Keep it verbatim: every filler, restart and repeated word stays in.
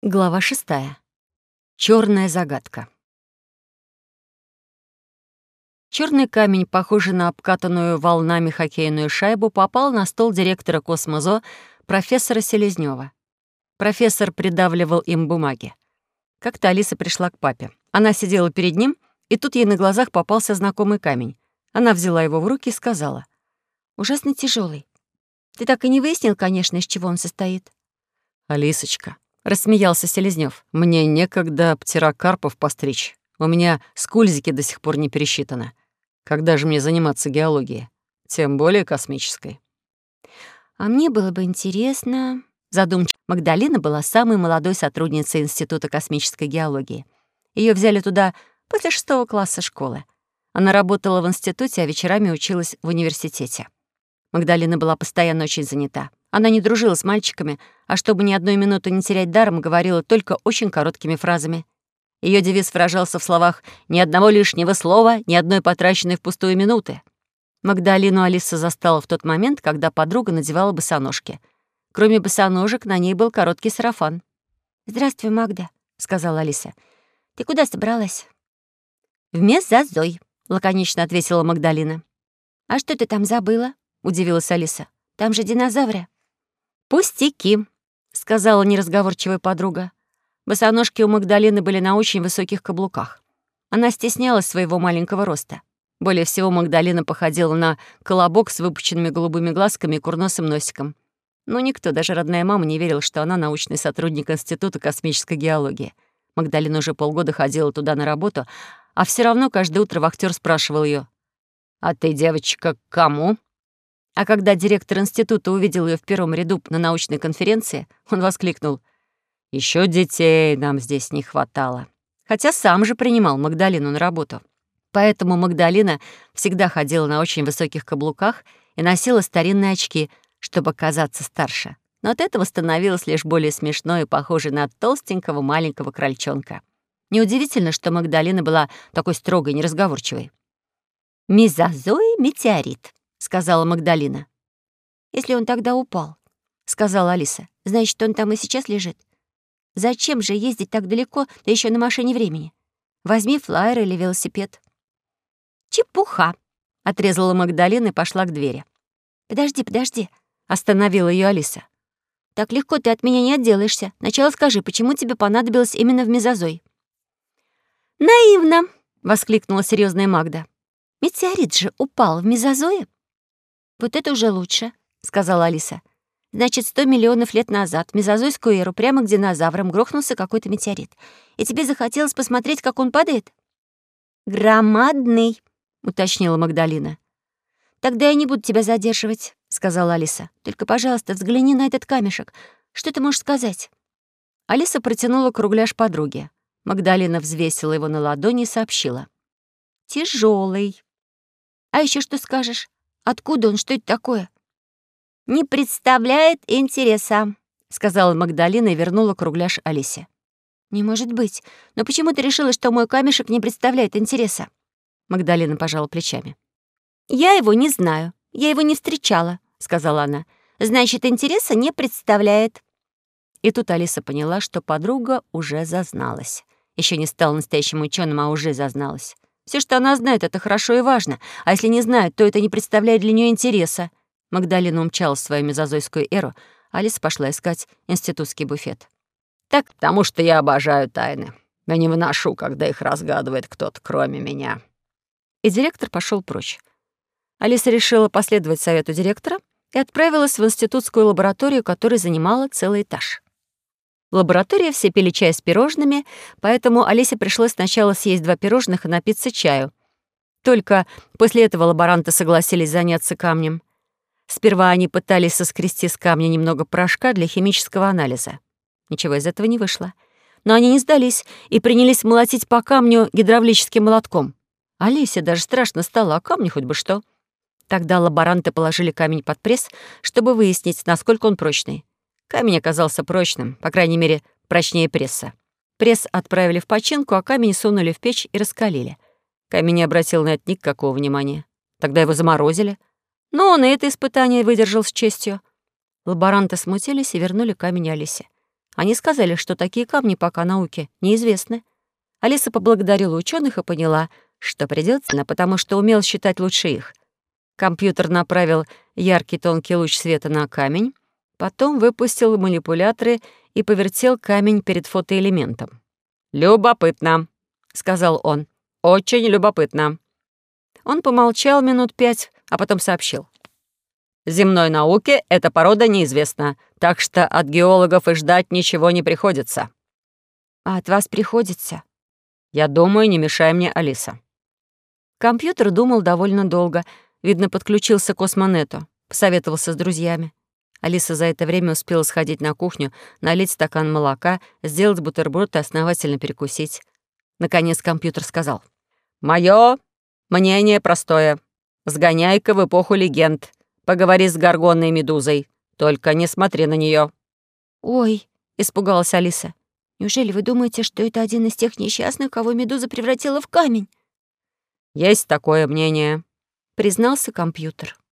Глава шестая. Черная загадка. Черный камень, похожий на обкатанную волнами хоккейную шайбу, попал на стол директора Космозо профессора Селезнёва. Профессор придавливал им бумаги. Как-то Алиса пришла к папе. Она сидела перед ним, и тут ей на глазах попался знакомый камень. Она взяла его в руки и сказала: «Ужасно тяжелый. Ты так и не выяснил, конечно, из чего он состоит?» «Алисочка», — рассмеялся Селезнёв, «мне некогда птерокарпов постричь. У меня скульзики до сих пор не пересчитаны. Когда же мне заниматься геологией? Тем более космической». «А мне было бы интересно...» Задумчиво. Магдалина была самой молодой сотрудницей Института космической геологии. Ее взяли туда после шестого класса школы. Она работала в институте, а вечерами училась в университете. Магдалина была постоянно очень занята. Она не дружила с мальчиками, а чтобы ни одной минуты не терять даром, говорила только очень короткими фразами. Ее девиз выражался в словах «ни одного лишнего слова, ни одной потраченной впустую минуты». Магдалину Алиса застала в тот момент, когда подруга надевала босоножки. Кроме босоножек, на ней был короткий сарафан. «Здравствуй, Магда», — сказала Алиса. «Ты куда собралась?» «В Мезозой», — лаконично ответила Магдалина. «А что ты там забыла?» — удивилась Алиса. «Там же динозавры». «Пустяки», — сказала неразговорчивая подруга. Босоножки у Магдалины были на очень высоких каблуках. Она стеснялась своего маленького роста. Более всего Магдалина походила на колобок с выпученными голубыми глазками и курносым носиком. Но никто, даже родная мама, не верил, что она научный сотрудник Института космической геологии. Магдалина уже полгода ходила туда на работу, а все равно каждое утро вахтер спрашивал ее: «А ты, девочка, к кому?» А когда директор института увидел ее в первом ряду на научной конференции, он воскликнул: «Еще детей нам здесь не хватало». Хотя сам же принимал Магдалину на работу. Поэтому Магдалина всегда ходила на очень высоких каблуках и носила старинные очки, чтобы казаться старше. Но от этого становилось лишь более смешно и похоже на толстенького маленького крольчонка. Неудивительно, что Магдалина была такой строгой и неразговорчивой. «Мезозой — метеорит», — сказала Магдалина. «Если он тогда упал», — сказала Алиса, «значит, он там и сейчас лежит. Зачем же ездить так далеко, да еще на машине времени? Возьми флайер или велосипед». «Чепуха», — отрезала Магдалина и пошла к двери. «Подожди, подожди», — остановила ее Алиса. «Так легко ты от меня не отделаешься. Сначала скажи, почему тебе понадобилось именно в Мезозой?» «Наивно», — воскликнула серьезная Магда. «Метеорит же упал в Мезозое?» «Вот это уже лучше», — сказала Алиса. «Значит, сто миллионов лет назад в мезозойскую эру прямо к динозаврам грохнулся какой-то метеорит. И тебе захотелось посмотреть, как он падает?» «Громадный», — уточнила Магдалина. «Тогда я не буду тебя задерживать», — сказала Алиса. «Только, пожалуйста, взгляни на этот камешек. Что ты можешь сказать?» Алиса протянула кругляш подруге. Магдалина взвесила его на ладони и сообщила: «Тяжелый. А еще что скажешь? Откуда он? Что это такое?» «Не представляет интереса», — сказала Магдалина и вернула кругляш Алисе. «Не может быть. Но почему ты решила, что мой камешек не представляет интереса?» Магдалина пожала плечами. «Я его не знаю. Я его не встречала», — сказала она. «Значит, интереса не представляет». И тут Алиса поняла, что подруга уже зазналась. Еще не стала настоящим ученым, а уже зазналась. Все, что она знает, это хорошо и важно. А если не знает, то это не представляет для нее интереса. Магдалина умчалась в свою мезозойскую эру, а Алиса пошла искать институтский буфет. «Так потому что я обожаю тайны. Я не выношу, когда их разгадывает кто-то, кроме меня». И директор пошел прочь. Алиса решила последовать совету директора и отправилась в институтскую лабораторию, которая занимала целый этаж. В лаборатории все пили чай с пирожными, поэтому Алисе пришлось сначала съесть два пирожных и напиться чаю. Только после этого лаборанты согласились заняться камнем. Сперва они пытались соскрести с камня немного порошка для химического анализа. Ничего из этого не вышло. Но они не сдались и принялись молотить по камню гидравлическим молотком. Алисе даже страшно стало, а камню хоть бы что. Тогда лаборанты положили камень под пресс, чтобы выяснить, насколько он прочный. Камень оказался прочным, по крайней мере, прочнее пресса. Пресс отправили в починку, а камень сунули в печь и раскалили. Камень не обратил на это никакого внимания. Тогда его заморозили. Но он и это испытание выдержал с честью. Лаборанты смутились и вернули камень Алисе. Они сказали, что такие камни пока науке неизвестны. Алиса поблагодарила ученых и поняла, что придется, потому что умел считать лучше их. Компьютер направил яркий тонкий луч света на камень, потом выпустил манипуляторы и повертел камень перед фотоэлементом. «Любопытно», — сказал он. «Очень любопытно». Он помолчал минут пять, а потом сообщил. «Земной науке эта порода неизвестна, так что от геологов и ждать ничего не приходится». «А от вас приходится?» «Я думаю, не мешай мне, Алиса». Компьютер думал довольно долго. Видно, подключился к космонету, посоветовался с друзьями. Алиса за это время успела сходить на кухню, налить стакан молока, сделать бутерброд и основательно перекусить. Наконец компьютер сказал. «Моё мнение простое. Сгоняй-ка в эпоху легенд. Поговори с Горгоной и Медузой. Только не смотри на неё». «Ой», — испугалась Алиса. «неужели вы думаете, что это один из тех несчастных, кого Медуза превратила в камень?» «Есть такое мнение», — признался компьютер.